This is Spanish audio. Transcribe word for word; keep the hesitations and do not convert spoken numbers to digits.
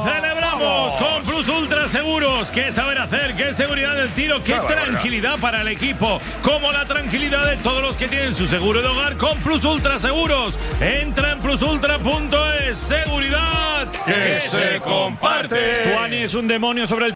celebramos con Plus Ultra Seguros. Qué saber hacer, qué seguridad del tiro, qué tranquilidad para el equipo, como la tranquilidad de todos los que tienen su seguro de hogar con Plus Ultra Seguros. Entra en plus ultra punto es. Seguridad que se comparte. Stuani es un demonio sobre el